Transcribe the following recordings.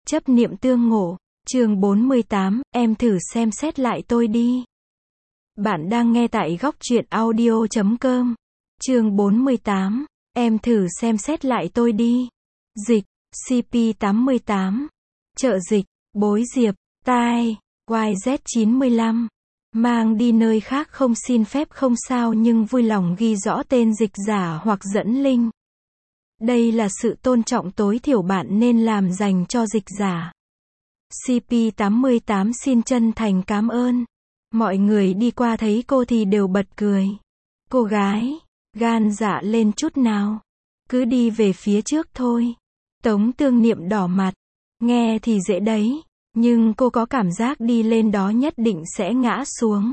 Chấp niệm tương ngộ, chương 48, em thử xem xét lại tôi đi. Bạn đang nghe tại góc truyện audio.com. Chương 48, em thử xem xét lại tôi đi. Dịch, CP88. Trợ dịch, Bối Diệp, tai, YZ95. Mang đi nơi khác không xin phép không sao nhưng vui lòng ghi rõ tên dịch giả hoặc dẫn link. Đây là sự tôn trọng tối thiểu bạn nên làm dành cho dịch giả. CP88 xin chân thành cảm ơn. Mọi người đi qua thấy cô thì đều bật cười. Cô gái, gan dạ lên chút nào. Cứ đi về phía trước thôi. Tống Tương Niệm đỏ mặt. Nghe thì dễ đấy, nhưng cô có cảm giác đi lên đó nhất định sẽ ngã xuống.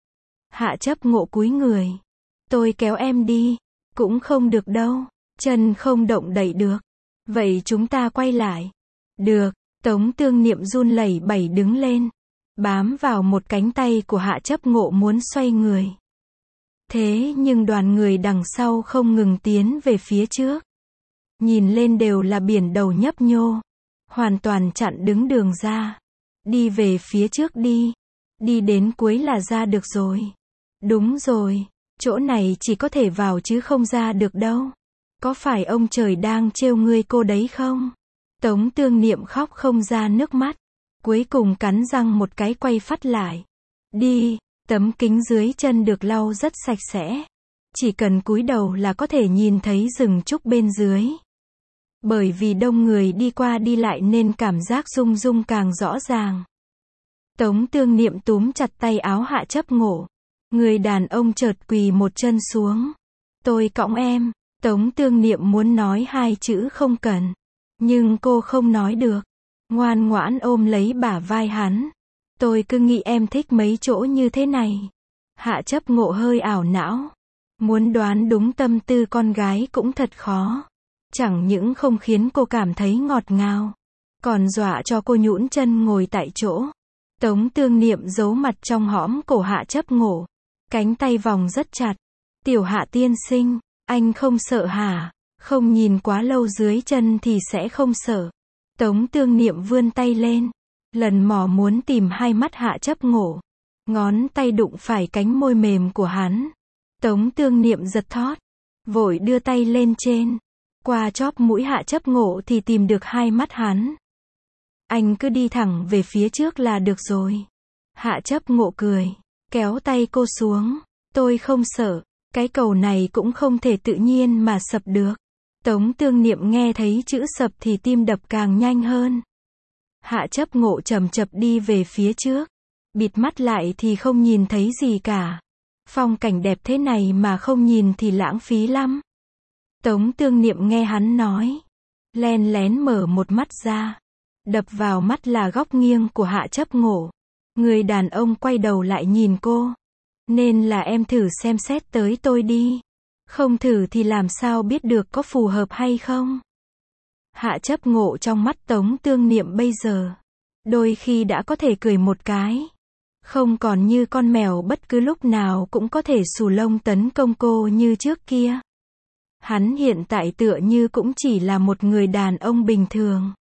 Hạ Chấp Ngộ cúi người. Tôi kéo em đi. Cũng không được đâu. Chân không động đậy được. Vậy chúng ta quay lại. Được. Tống Tương Niệm run lẩy bẩy đứng lên. Bám vào một cánh tay của Hạ Chấp Ngộ muốn xoay người. Thế nhưng đoàn người đằng sau không ngừng tiến về phía trước. Nhìn lên đều là biển đầu nhấp nhô. Hoàn toàn chặn đứng đường ra. Đi về phía trước đi. Đi đến cuối là ra được rồi. Đúng rồi. Chỗ này chỉ có thể vào chứ không ra được đâu. Có phải ông trời đang trêu ngươi cô đấy không? Tống Tương Niệm khóc không ra nước mắt. Cuối cùng cắn răng một cái quay phắt lại. Đi, tấm kính dưới chân được lau rất sạch sẽ. Chỉ cần cúi đầu là có thể nhìn thấy rừng trúc bên dưới. Bởi vì đông người đi qua đi lại nên cảm giác rung rung càng rõ ràng. Tống Tương Niệm túm chặt tay áo Hạ Chấp Ngộ. Người đàn ông chợt quỳ một chân xuống. Tôi cõng em. Tống Tương Niệm muốn nói hai chữ không cần. Nhưng cô không nói được. Ngoan ngoãn ôm lấy bả vai hắn. Tôi cứ nghĩ em thích mấy chỗ như thế này. Hạ Chấp Ngộ hơi ảo não. Muốn đoán đúng tâm tư con gái cũng thật khó. Chẳng những không khiến cô cảm thấy ngọt ngào, còn dọa cho cô nhũn chân ngồi tại chỗ. Tống Tương Niệm giấu mặt trong hõm cổ Hạ Chấp Ngộ. Cánh tay vòng rất chặt. Tiểu Hạ tiên sinh, anh không sợ hả? Không nhìn quá lâu dưới chân thì sẽ không sợ. Tống Tương Niệm vươn tay lên. Lần mò muốn tìm hai mắt Hạ Chấp Ngộ. Ngón tay đụng phải cánh môi mềm của hắn. Tống Tương Niệm giật thót. Vội đưa tay lên trên. Qua chóp mũi Hạ Chấp Ngộ thì tìm được hai mắt hắn. Anh cứ đi thẳng về phía trước là được rồi. Hạ Chấp Ngộ cười. Kéo tay cô xuống. Tôi không sợ. Cái cầu này cũng không thể tự nhiên mà sập được. Tống Tương Niệm nghe thấy chữ sập thì tim đập càng nhanh hơn. Hạ Chấp Ngộ chậm chậm đi về phía trước. Bịt mắt lại thì không nhìn thấy gì cả. Phong cảnh đẹp thế này mà không nhìn thì lãng phí lắm. Tống Tương Niệm nghe hắn nói. Len lén mở một mắt ra. Đập vào mắt là góc nghiêng của Hạ Chấp Ngộ. Người đàn ông quay đầu lại nhìn cô. Nên là em thử xem xét tới tôi đi. Không thử thì làm sao biết được có phù hợp hay không? Hạ Chấp Ngộ trong mắt Tống Tương Niệm bây giờ. Đôi khi đã có thể cười một cái. Không còn như con mèo bất cứ lúc nào cũng có thể xù lông tấn công cô như trước kia. Hắn hiện tại tựa như cũng chỉ là một người đàn ông bình thường.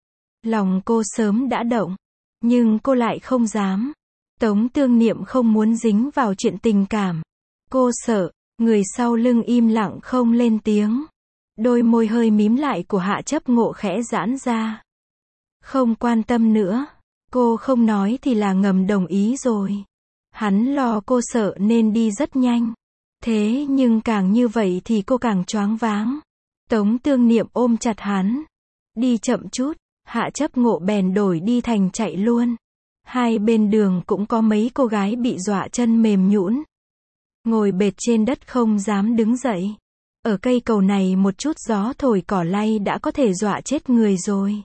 Lòng cô sớm đã động. Nhưng cô lại không dám. Tống Tương Niệm không muốn dính vào chuyện tình cảm. Cô sợ. Người sau lưng im lặng không lên tiếng. Đôi môi hơi mím lại của Hạ Chấp Ngộ khẽ giãn ra. Không quan tâm nữa. Cô không nói thì là ngầm đồng ý rồi. Hắn lo cô sợ nên đi rất nhanh. Thế nhưng càng như vậy thì cô càng choáng váng. Tống Tương Niệm ôm chặt hắn. Đi chậm chút. Hạ Chấp Ngộ bèn đổi đi thành chạy luôn. Hai bên đường cũng có mấy cô gái bị dọa chân mềm nhũn. Ngồi bệt trên đất không dám đứng dậy. Ở cây cầu này một chút gió thổi cỏ lay đã có thể dọa chết người rồi.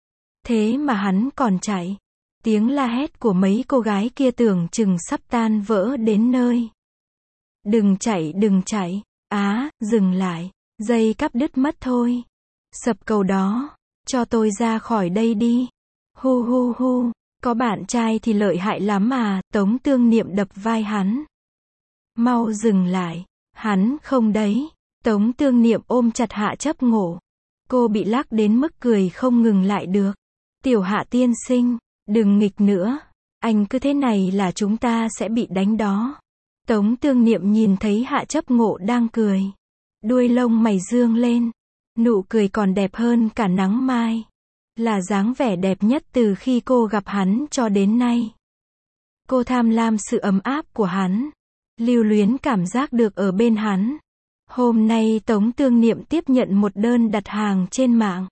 Thế mà hắn còn chạy. Tiếng la hét của mấy cô gái kia tưởng chừng sắp tan vỡ đến nơi. Đừng chạy đừng chạy. Dừng lại. Dây cắp đứt mất thôi. Sập cầu đó. Cho tôi ra khỏi đây đi. Hu hu hu. Có bạn trai thì lợi hại lắm à. Tống Tương Niệm đập vai hắn. Mau dừng lại. Hắn không đấy. Tống Tương Niệm ôm chặt Hạ Chấp Ngộ. Cô bị lắc đến mức cười không ngừng lại được. Tiểu Hạ tiên sinh, đừng nghịch nữa. Anh cứ thế này là chúng ta sẽ bị đánh đó. Tống Tương Niệm nhìn thấy Hạ Chấp Ngộ đang cười. Đuôi lông mày dương lên. Nụ cười còn đẹp hơn cả nắng mai. Là dáng vẻ đẹp nhất từ khi cô gặp hắn cho đến nay. Cô tham lam sự ấm áp của hắn. Lưu luyến cảm giác được ở bên hắn. Hôm nay Tống Tương Niệm tiếp nhận một đơn đặt hàng trên mạng.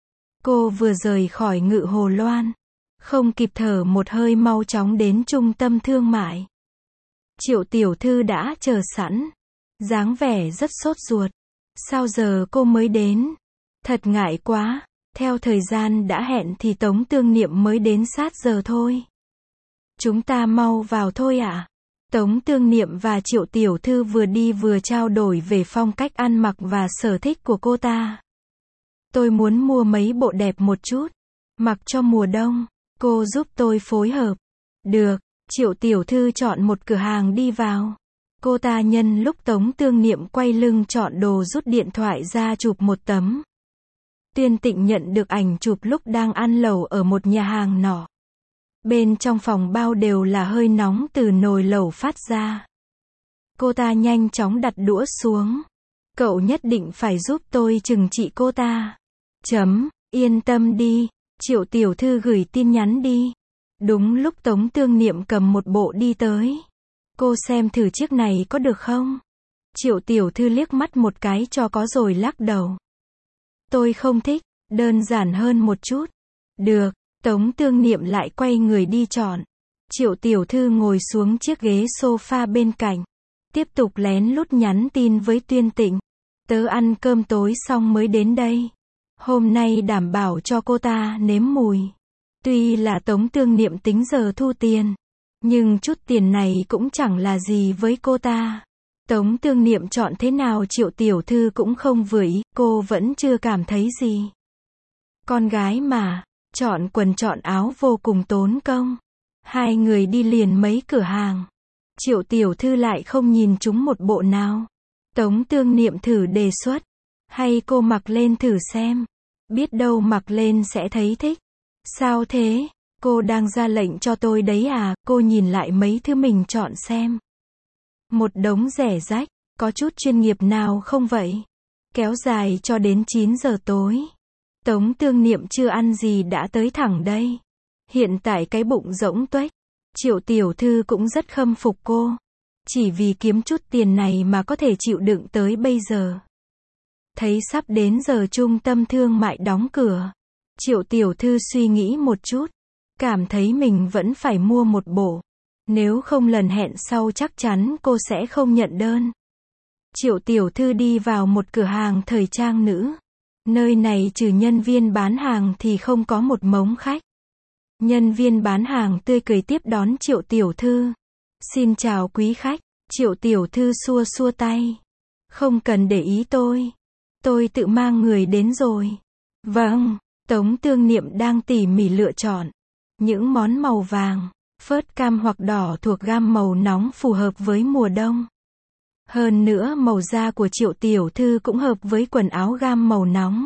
Cô vừa rời khỏi Ngự Hồ Loan. Không kịp thở một hơi mau chóng đến trung tâm thương mại. Triệu tiểu thư đã chờ sẵn. Dáng vẻ rất sốt ruột. Sao giờ cô mới đến? Thật ngại quá. Theo thời gian đã hẹn thì Tống Tương Niệm mới đến sát giờ thôi. Chúng ta mau vào thôi ạ. Tống Tương Niệm và Triệu tiểu thư vừa đi vừa trao đổi về phong cách ăn mặc và sở thích của cô ta. Tôi muốn mua mấy bộ đẹp một chút. Mặc cho mùa đông. Cô giúp tôi phối hợp. Được. Triệu tiểu thư chọn một cửa hàng đi vào. Cô ta nhân lúc Tống Tương Niệm quay lưng chọn đồ rút điện thoại ra chụp một tấm. Tuyên Tịnh nhận được ảnh chụp lúc đang ăn lẩu ở một nhà hàng nọ. Bên trong phòng bao đều là hơi nóng từ nồi lẩu phát ra. Cô ta nhanh chóng đặt đũa xuống. Cậu nhất định phải giúp tôi trừng trị cô ta. Yên tâm đi. Triệu tiểu thư gửi tin nhắn đi. Đúng lúc Tống Tương Niệm cầm một bộ đi tới. Cô xem thử chiếc này có được không? Triệu tiểu thư liếc mắt một cái cho có rồi lắc đầu. Tôi không thích, đơn giản hơn một chút. Được, Tống Tương Niệm lại quay người đi chọn. Triệu tiểu thư ngồi xuống chiếc ghế sofa bên cạnh. Tiếp tục lén lút nhắn tin với Tuyên Tịnh. Tớ ăn cơm tối xong mới đến đây. Hôm nay đảm bảo cho cô ta nếm mùi. Tuy là Tống Tương Niệm tính giờ thu tiền. Nhưng chút tiền này cũng chẳng là gì với cô ta. Tống Tương Niệm chọn thế nào Triệu tiểu thư cũng không vừa ý, cô vẫn chưa cảm thấy gì. Con gái mà, chọn quần chọn áo vô cùng tốn công. Hai người đi liền mấy cửa hàng. Triệu tiểu thư lại không nhìn chúng một bộ nào. Tống Tương Niệm thử đề xuất. Hay cô mặc lên thử xem. Biết đâu mặc lên sẽ thấy thích. Sao thế? Cô đang ra lệnh cho tôi đấy à? Cô nhìn lại mấy thứ mình chọn xem. Một đống rẻ rách, có chút chuyên nghiệp nào không vậy? Kéo dài cho đến 9 giờ tối. Tống Tương Niệm chưa ăn gì đã tới thẳng đây. Hiện tại cái bụng rỗng tuếch. Triệu tiểu thư cũng rất khâm phục cô. Chỉ vì kiếm chút tiền này mà có thể chịu đựng tới bây giờ. Thấy sắp đến giờ trung tâm thương mại đóng cửa. Triệu tiểu thư suy nghĩ một chút. Cảm thấy mình vẫn phải mua một bộ. Nếu không lần hẹn sau chắc chắn cô sẽ không nhận đơn. Triệu tiểu thư đi vào một cửa hàng thời trang nữ. Nơi này trừ nhân viên bán hàng thì không có một mống khách. Nhân viên bán hàng tươi cười tiếp đón Triệu tiểu thư. Xin chào quý khách. Triệu tiểu thư xua xua tay. Không cần để ý tôi. Tôi tự mang người đến rồi. Vâng, Tống Tương Niệm đang tỉ mỉ lựa chọn. Những món màu vàng, phớt cam hoặc đỏ thuộc gam màu nóng phù hợp với mùa đông. Hơn nữa màu da của Triệu tiểu thư cũng hợp với quần áo gam màu nóng.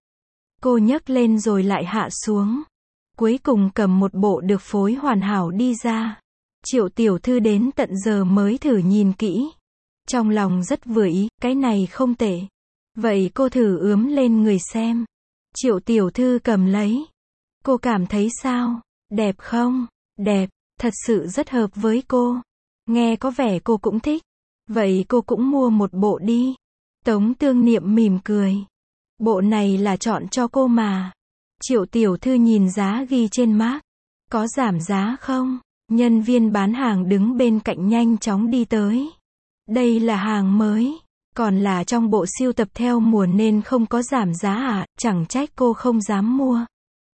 Cô nhấc lên rồi lại hạ xuống. Cuối cùng cầm một bộ được phối hoàn hảo đi ra. Triệu tiểu thư đến tận giờ mới thử nhìn kỹ. Trong lòng rất vừa ý, cái này không tệ. Vậy cô thử ướm lên người xem. Triệu tiểu thư cầm lấy. Cô cảm thấy sao? Đẹp không? Đẹp, thật sự rất hợp với cô. Nghe có vẻ cô cũng thích. Vậy cô cũng mua một bộ đi. Tống Tương Niệm mỉm cười. Bộ này là chọn cho cô mà. Triệu tiểu thư nhìn giá ghi trên mác. Có giảm giá không? Nhân viên bán hàng đứng bên cạnh nhanh chóng đi tới. Đây là hàng mới. Còn là trong bộ sưu tập theo mùa nên không có giảm giá à? Chẳng trách cô không dám mua.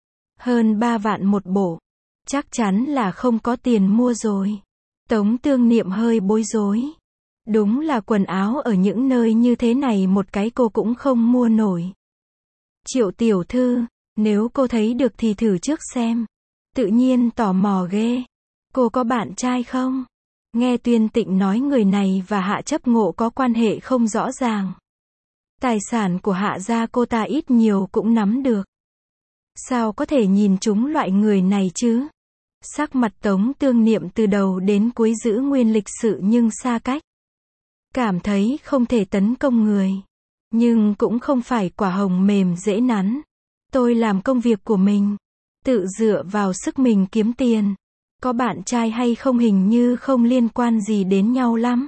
Hơn 3 vạn một bộ. Chắc chắn là không có tiền mua rồi. Tống Tương Niệm hơi bối rối. Đúng là quần áo ở những nơi như thế này một cái cô cũng không mua nổi. Triệu tiểu thư, nếu cô thấy được thì thử trước xem. Tự nhiên tò mò ghê. Cô có bạn trai không? Nghe Tuyên Tịnh nói người này và Hạ Chấp Ngộ có quan hệ không rõ ràng. Tài sản của Hạ gia cô ta ít nhiều cũng nắm được. Sao có thể nhìn trúng loại người này chứ? Sắc mặt Tống Tương Niệm từ đầu đến cuối giữ nguyên lịch sự nhưng xa cách. Cảm thấy không thể tấn công người. Nhưng cũng không phải quả hồng mềm dễ nắn. Tôi làm công việc của mình. Tự dựa vào sức mình kiếm tiền. Có bạn trai hay không hình như không liên quan gì đến nhau lắm.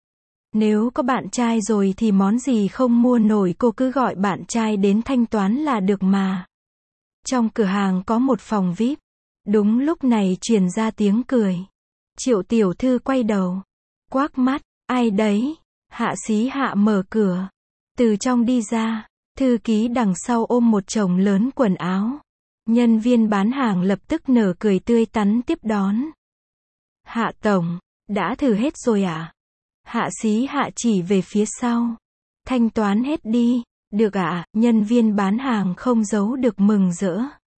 Nếu có bạn trai rồi thì món gì không mua nổi cô cứ gọi bạn trai đến thanh toán là được mà. Trong cửa hàng có một phòng VIP. Đúng lúc này truyền ra tiếng cười. Triệu tiểu thư quay đầu. Quắc mắt, ai đấy? Hạ Xí Hạ mở cửa. Từ trong đi ra. Thư ký đằng sau ôm một chồng lớn quần áo. Nhân viên bán hàng lập tức nở cười tươi tắn tiếp đón. Hạ tổng, đã thử hết rồi à? Hạ Xí Hạ chỉ về phía sau. Thanh toán hết đi. Được ạ, nhân viên bán hàng không giấu được mừng rỡ.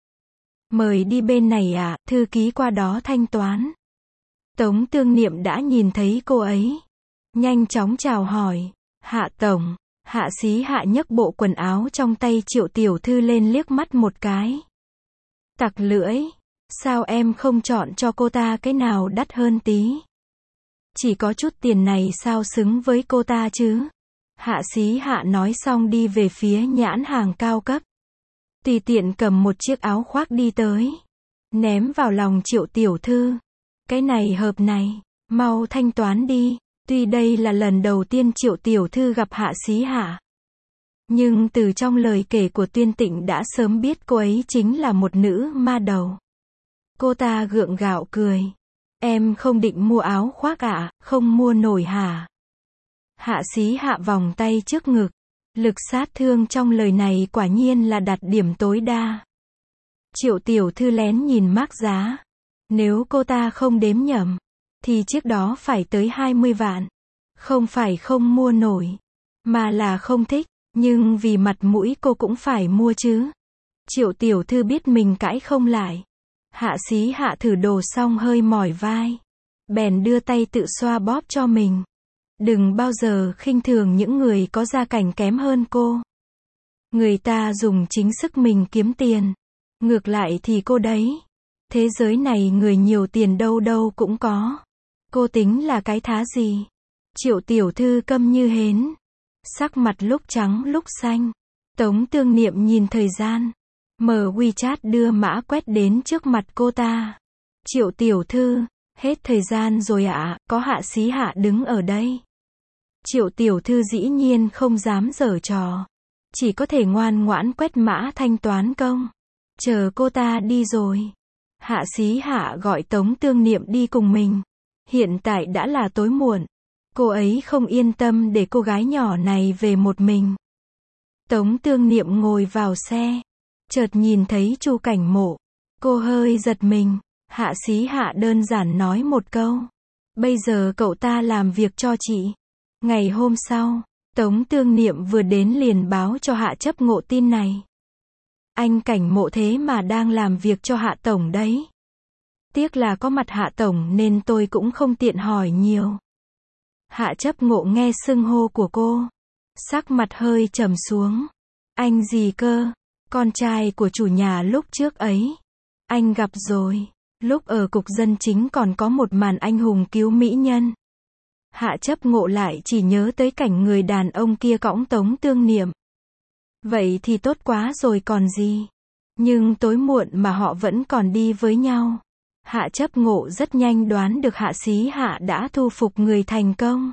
Mời đi bên này ạ, thư ký qua đó thanh toán. Tống Tương Niệm đã nhìn thấy cô ấy. Nhanh chóng chào hỏi. Hạ tổng, Hạ Xí Hạ nhấc bộ quần áo trong tay Triệu tiểu thư lên liếc mắt một cái. Tặc lưỡi, sao em không chọn cho cô ta cái nào đắt hơn tí? Chỉ có chút tiền này sao xứng với cô ta chứ? Hạ Xí Hạ nói xong đi về phía nhãn hàng cao cấp. Tùy tiện cầm một chiếc áo khoác đi tới. Ném vào lòng Triệu tiểu thư. Cái này hợp này, mau thanh toán đi. Tuy đây là lần đầu tiên Triệu tiểu thư gặp Hạ Xí Hạ. Nhưng từ trong lời kể của Tuyên Tịnh đã sớm biết cô ấy chính là một nữ ma đầu. Cô ta gượng gạo cười. Em không định mua áo khoác ạ, không mua nổi hả? Hạ Xí Hạ vòng tay trước ngực. Lực sát thương trong lời này quả nhiên là đạt điểm tối đa. Triệu tiểu thư lén nhìn mác giá. Nếu cô ta không đếm nhầm, thì chiếc đó phải tới 20 vạn. Không phải không mua nổi, mà là không thích. Nhưng vì mặt mũi cô cũng phải mua chứ. Triệu tiểu thư biết mình cãi không lại. Hạ Xí Hạ thử đồ xong hơi mỏi vai. Bèn đưa tay tự xoa bóp cho mình. Đừng bao giờ khinh thường những người có gia cảnh kém hơn cô. Người ta dùng chính sức mình kiếm tiền. Ngược lại thì cô đấy. Thế giới này người nhiều tiền đâu đâu cũng có. Cô tính là cái thá gì? Triệu tiểu thư câm như hến. Sắc mặt lúc trắng lúc xanh. Tống Tương Niệm nhìn thời gian. Mở WeChat đưa mã quét đến trước mặt cô ta. Triệu tiểu thư, hết thời gian rồi ạ, có Hạ Xí Hạ đứng ở đây. Triệu tiểu thư dĩ nhiên không dám giở trò. Chỉ có thể ngoan ngoãn quét mã thanh toán công. Chờ cô ta đi rồi. Hạ Xí Hạ gọi Tống Tương Niệm đi cùng mình. Hiện tại đã là tối muộn. Cô ấy không yên tâm để cô gái nhỏ này về một mình. Tống Tương Niệm ngồi vào xe. Chợt nhìn thấy Chu Cảnh Mộ. Cô hơi giật mình. Hạ Xí Hạ đơn giản nói một câu. Bây giờ cậu ta làm việc cho chị. Ngày hôm sau, Tống Tương Niệm vừa đến liền báo cho Hạ Chấp Ngộ tin này. Anh Cảnh Mộ thế mà đang làm việc cho Hạ Tổng đấy. Tiếc là có mặt Hạ Tổng nên tôi cũng không tiện hỏi nhiều. Hạ Chấp Ngộ nghe xưng hô của cô. Sắc mặt hơi trầm xuống. Anh gì cơ? Con trai của chủ nhà lúc trước ấy. Anh gặp rồi. Lúc ở cục dân chính còn có một màn anh hùng cứu mỹ nhân. Hạ Chấp Ngộ lại chỉ nhớ tới cảnh người đàn ông kia cõng Tống Tương Niệm. Vậy thì tốt quá rồi còn gì. Nhưng tối muộn mà họ vẫn còn đi với nhau. Hạ Chấp Ngộ rất nhanh đoán được Hạ Xí Hạ đã thu phục người thành công.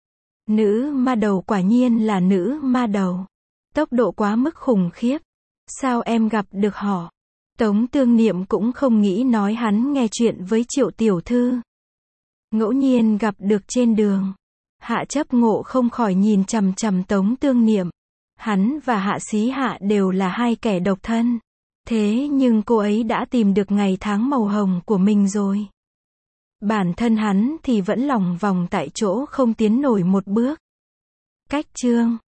Nữ ma đầu quả nhiên là nữ ma đầu. Tốc độ quá mức khủng khiếp. Sao em gặp được họ? Tống Tương Niệm cũng không nghĩ nói hắn nghe chuyện với Triệu tiểu thư. Ngẫu nhiên gặp được trên đường. Hạ Chấp Ngộ không khỏi nhìn chằm chằm Tống Tương Niệm. Hắn và Hạ Xí Hạ đều là hai kẻ độc thân. Thế nhưng cô ấy đã tìm được ngày tháng màu hồng của mình rồi. Bản thân hắn thì vẫn lòng vòng tại chỗ không tiến nổi một bước. Cách chương